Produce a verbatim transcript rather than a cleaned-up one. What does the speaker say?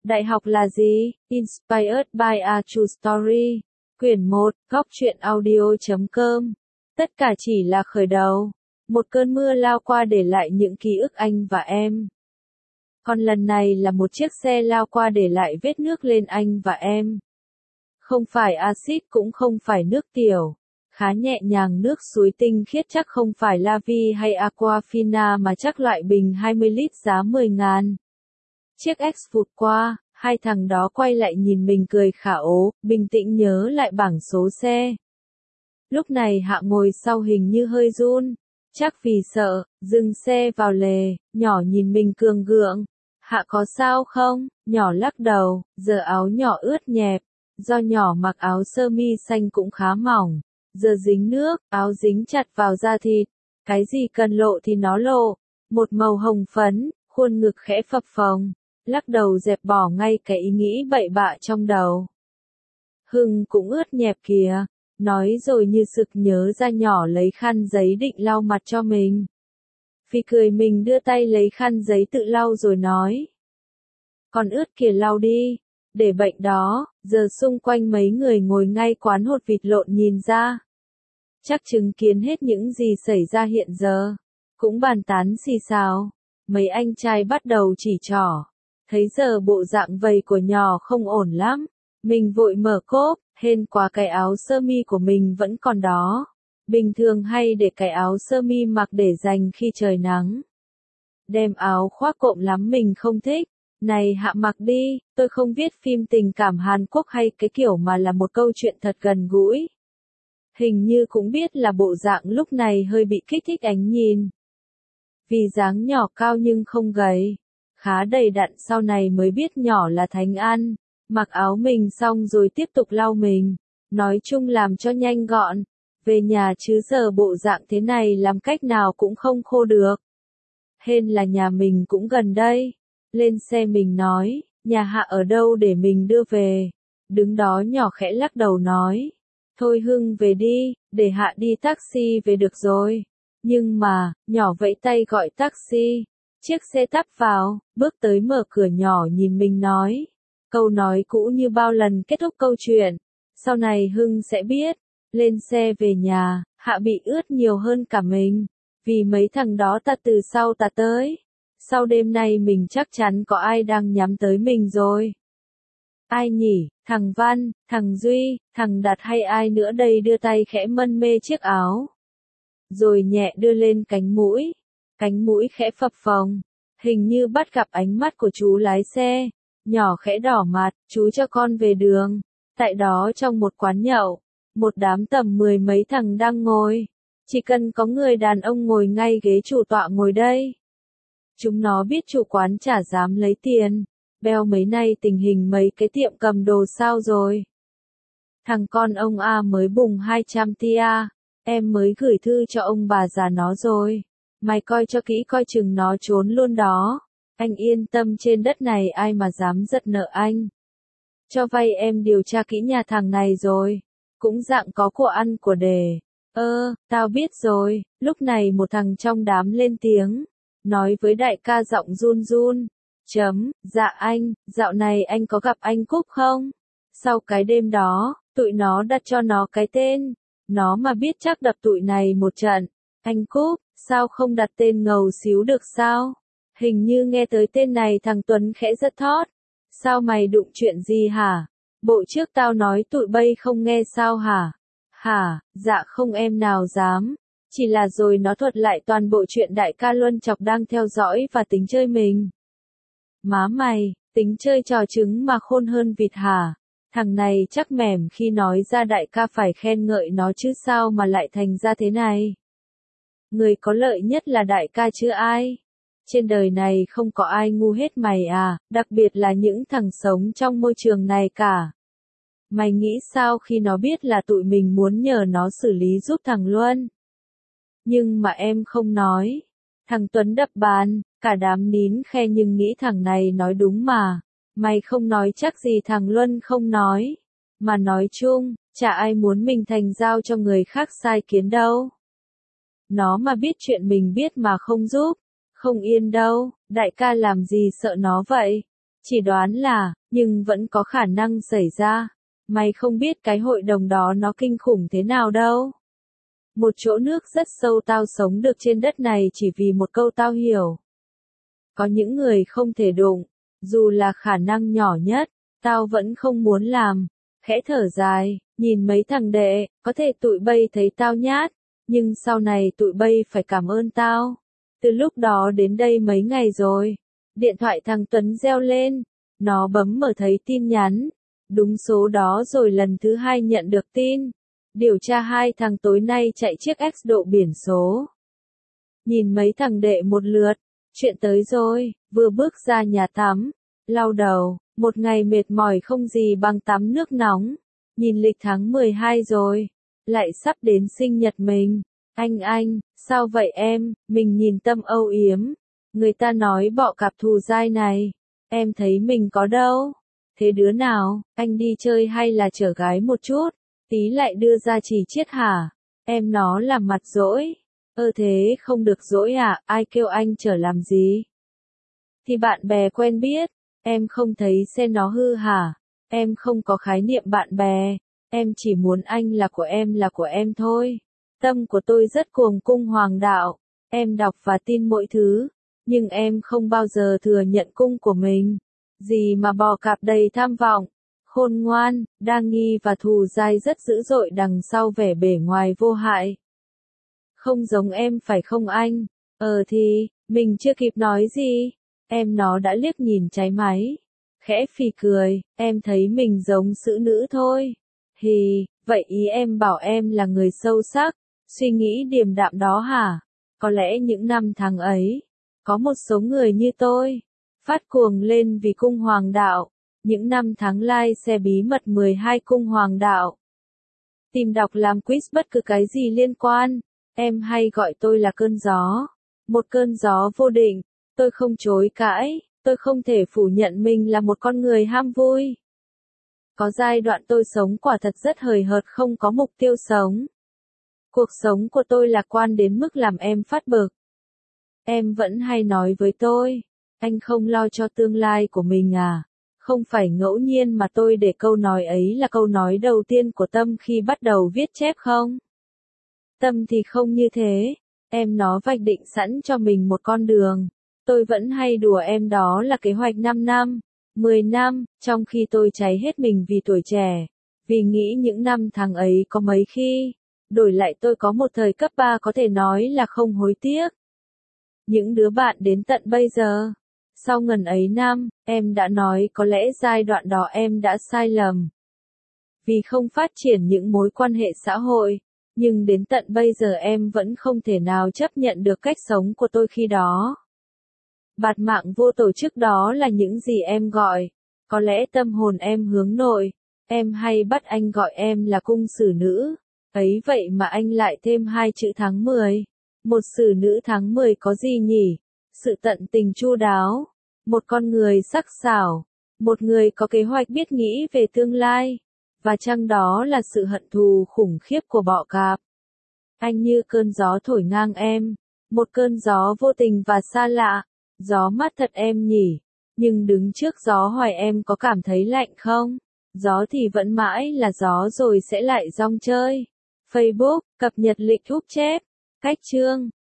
Đại học là gì? Inspired by a True Story. Quyển một, góc truyện audio chấm com. Tất cả chỉ là khởi đầu. Một cơn mưa lao qua để lại những ký ức anh và em. Còn lần này là một chiếc xe lao qua để lại vết nước lên anh và em. Không phải axit cũng không phải nước tiểu. Khá nhẹ nhàng, nước suối tinh khiết, chắc không phải Lavi hay Aquafina mà chắc loại bình hai mươi lít giá mười ngàn. Chiếc X vụt qua, hai thằng đó quay lại nhìn mình cười khả ố, bình tĩnh nhớ lại bảng số xe. Lúc này Hạ ngồi sau hình như hơi run, chắc vì sợ, dừng xe vào lề, nhỏ nhìn mình cường gượng. Hạ có sao không? Nhỏ lắc đầu, giờ áo nhỏ ướt nhẹp, do nhỏ mặc áo sơ mi xanh cũng khá mỏng, giờ dính nước, áo dính chặt vào da thịt, cái gì cần lộ thì nó lộ, một màu hồng phấn, khuôn ngực khẽ phập phồng, lắc đầu dẹp bỏ ngay cái ý nghĩ bậy bạ trong đầu. Hưng cũng ướt nhẹp kìa, nói rồi như sực nhớ ra nhỏ lấy khăn giấy định lau mặt cho mình. Phi cười mình đưa tay lấy khăn giấy tự lau rồi nói. Còn ướt kìa lau đi, để bệnh đó, giờ xung quanh mấy người ngồi ngay quán hột vịt lộn nhìn ra. Chắc chứng kiến hết những gì xảy ra hiện giờ, cũng bàn tán xì xào, mấy anh trai bắt đầu chỉ trỏ, thấy giờ bộ dạng vầy của nhỏ không ổn lắm, mình vội mở cốp, hên quá cái áo sơ mi của mình vẫn còn đó. Bình thường hay để cái áo sơ mi mặc để dành khi trời nắng. Đem áo khoác cộm lắm mình không thích. Này Hạ mặc đi, tôi không viết phim tình cảm Hàn Quốc hay cái kiểu mà là một câu chuyện thật gần gũi. Hình như cũng biết là bộ dạng lúc này hơi bị kích thích ánh nhìn. Vì dáng nhỏ cao nhưng không gầy, khá đầy đặn, sau này mới biết nhỏ là Thánh An. Mặc áo mình xong rồi tiếp tục lau mình. Nói chung làm cho nhanh gọn. Về nhà chứ giờ bộ dạng thế này làm cách nào cũng không khô được. Hên là nhà mình cũng gần đây. Lên xe mình nói, nhà Hạ ở đâu để mình đưa về. Đứng đó nhỏ khẽ lắc đầu nói, thôi Hưng về đi, để Hạ đi taxi về được rồi. Nhưng mà, nhỏ vẫy tay gọi taxi. Chiếc xe tắp vào, bước tới mở cửa, nhỏ nhìn mình nói. Câu nói cũ như bao lần kết thúc câu chuyện. Sau này Hưng sẽ biết. Lên xe về nhà, Hạ bị ướt nhiều hơn cả mình. Vì mấy thằng đó tạt từ sau tạt tới. Sau đêm nay mình chắc chắn có ai đang nhắm tới mình rồi. Ai nhỉ? Thằng Văn, thằng Duy, thằng Đạt hay ai nữa đây? Đưa tay khẽ mân mê chiếc áo. Rồi nhẹ đưa lên cánh mũi. Cánh mũi khẽ phập phồng. Hình như bắt gặp ánh mắt của chú lái xe. Nhỏ khẽ đỏ mặt, chú cho con về đường. Tại đó trong một quán nhậu. Một đám tầm mười mấy thằng đang ngồi. Chỉ cần có người đàn ông ngồi ngay ghế chủ tọa ngồi đây. Chúng nó biết chủ quán chả dám lấy tiền. Beo mấy nay tình hình mấy cái tiệm cầm đồ sao rồi? Thằng con ông A mới bùng hai trăm tia. Em mới gửi thư cho ông bà già nó rồi. Mày coi cho kỹ coi chừng nó trốn luôn đó. Anh yên tâm, trên đất này ai mà dám giật nợ anh. Cho vay em điều tra kỹ nhà thằng này rồi. Cũng dạng có của ăn của để. Ơ, tao biết rồi. Lúc này một thằng trong đám lên tiếng. Nói với đại ca giọng run run. Chấm, dạ anh, dạo này anh có gặp anh Cúc không? Sau cái đêm đó, tụi nó đặt cho nó cái tên. Nó mà biết chắc đập tụi này một trận. Anh Cúc, sao không đặt tên ngầu xíu được sao? Hình như nghe tới tên này thằng Tuấn khẽ giật thót. Sao mày đụng chuyện gì hả? Bộ trước tao nói tụi bay không nghe sao hả? Hả, dạ không em nào dám. Chỉ là rồi nó thuật lại toàn bộ chuyện đại ca Luân Chọc đang theo dõi và tính chơi mình. Má mày, tính chơi trò trứng mà khôn hơn vịt hả? Thằng này chắc mẻm khi nói ra đại ca phải khen ngợi nó chứ sao mà lại thành ra thế này. Người có lợi nhất là đại ca chứ ai. Trên đời này không có ai ngu hết mày à, đặc biệt là những thằng sống trong môi trường này cả. Mày nghĩ sao khi nó biết là tụi mình muốn nhờ nó xử lý giúp thằng Luân? Nhưng mà em không nói. Thằng Tuấn đập bàn, cả đám nín khe nhưng nghĩ thằng này nói đúng mà. Mày không nói chắc gì thằng Luân không nói. Mà nói chung, chả ai muốn mình thành giao cho người khác sai kiến đâu. Nó mà biết chuyện mình biết mà không giúp, không yên đâu, đại ca làm gì sợ nó vậy. Chỉ đoán là, nhưng vẫn có khả năng xảy ra. Mày không biết cái hội đồng đó nó kinh khủng thế nào đâu. Một chỗ nước rất sâu tao sống được trên đất này chỉ vì một câu tao hiểu. Có những người không thể đụng, dù là khả năng nhỏ nhất, tao vẫn không muốn làm. Khẽ thở dài, nhìn mấy thằng đệ, có thể tụi bay thấy tao nhát, nhưng sau này tụi bay phải cảm ơn tao. Từ lúc đó đến đây mấy ngày rồi, điện thoại thằng Tuấn reo lên, nó bấm mở thấy tin nhắn, đúng số đó rồi lần thứ hai nhận được tin. Điều tra hai thằng tối nay chạy chiếc X độ biển số. Nhìn mấy thằng đệ một lượt, chuyện tới rồi, vừa bước ra nhà tắm, lau đầu, một ngày mệt mỏi không gì bằng tắm nước nóng. Nhìn lịch tháng mười hai rồi, lại sắp đến sinh nhật mình. Anh anh, sao vậy em, mình nhìn Tâm âu yếm. Người ta nói bọ cạp thù dai này, em thấy mình có đâu. Thế đứa nào, anh đi chơi hay là chở gái một chút? Tí lại đưa ra chỉ chiết hả? Em nó làm mặt dỗi. Ơ thế không được dỗi à, ai kêu anh chở làm gì? Thì bạn bè quen biết, em không thấy xe nó hư hả? Em không có khái niệm bạn bè, em chỉ muốn anh là của em là của em thôi. Tâm của tôi rất cuồng cung hoàng đạo, em đọc và tin mỗi thứ, nhưng em không bao giờ thừa nhận cung của mình. Gì mà bò cạp đầy tham vọng, khôn ngoan, đa nghi và thù dai rất dữ dội đằng sau vẻ bề ngoài vô hại. Không giống em phải không anh? Ờ thì, mình chưa kịp nói gì, em nó đã liếc nhìn trái máy. Khẽ phì cười, em thấy mình giống xử nữ thôi. Hì, vậy ý em bảo em là người sâu sắc, suy nghĩ điềm đạm đó hả? Có lẽ những năm tháng ấy, có một số người như tôi, phát cuồng lên vì cung hoàng đạo. Những năm tháng lai xe bí mật mười hai cung hoàng đạo. Tìm đọc làm quiz bất cứ cái gì liên quan, em hay gọi tôi là cơn gió. Một cơn gió vô định, tôi không chối cãi. Tôi không thể phủ nhận mình là một con người ham vui. Có giai đoạn tôi sống quả thật rất hời hợt không có mục tiêu sống. Cuộc sống của tôi lạc quan đến mức làm em phát bực. Em vẫn hay nói với tôi, anh không lo cho tương lai của mình à? Không phải ngẫu nhiên mà tôi để câu nói ấy là câu nói đầu tiên của Tâm khi bắt đầu viết chép không? Tâm thì không như thế, em nó vạch định sẵn cho mình một con đường. Tôi vẫn hay đùa em đó là kế hoạch năm năm, mười năm, trong khi tôi cháy hết mình vì tuổi trẻ, vì nghĩ những năm tháng ấy có mấy khi, đổi lại tôi có một thời cấp ba có thể nói là không hối tiếc. Những đứa bạn đến tận bây giờ, sau ngần ấy năm, em đã nói có lẽ giai đoạn đó em đã sai lầm. Vì không phát triển những mối quan hệ xã hội, nhưng đến tận bây giờ em vẫn không thể nào chấp nhận được cách sống của tôi khi đó. Bạt mạng vô tổ chức đó là những gì em gọi. Có lẽ tâm hồn em hướng nội. Em hay bắt anh gọi em là cung xử nữ. Ấy vậy mà anh lại thêm hai chữ tháng mười. Một xử nữ tháng mười có gì nhỉ? Sự tận tình chu đáo. Một con người sắc sảo. Một người có kế hoạch biết nghĩ về tương lai. Và chăng đó là sự hận thù khủng khiếp của bọ cạp. Anh như cơn gió thổi ngang em. Một cơn gió vô tình và xa lạ. Gió mát thật em nhỉ, nhưng đứng trước gió hoài em có cảm thấy lạnh không? Gió thì vẫn mãi là gió rồi sẽ lại rong chơi. Facebook, cập nhật lịch úp chép, cách chương.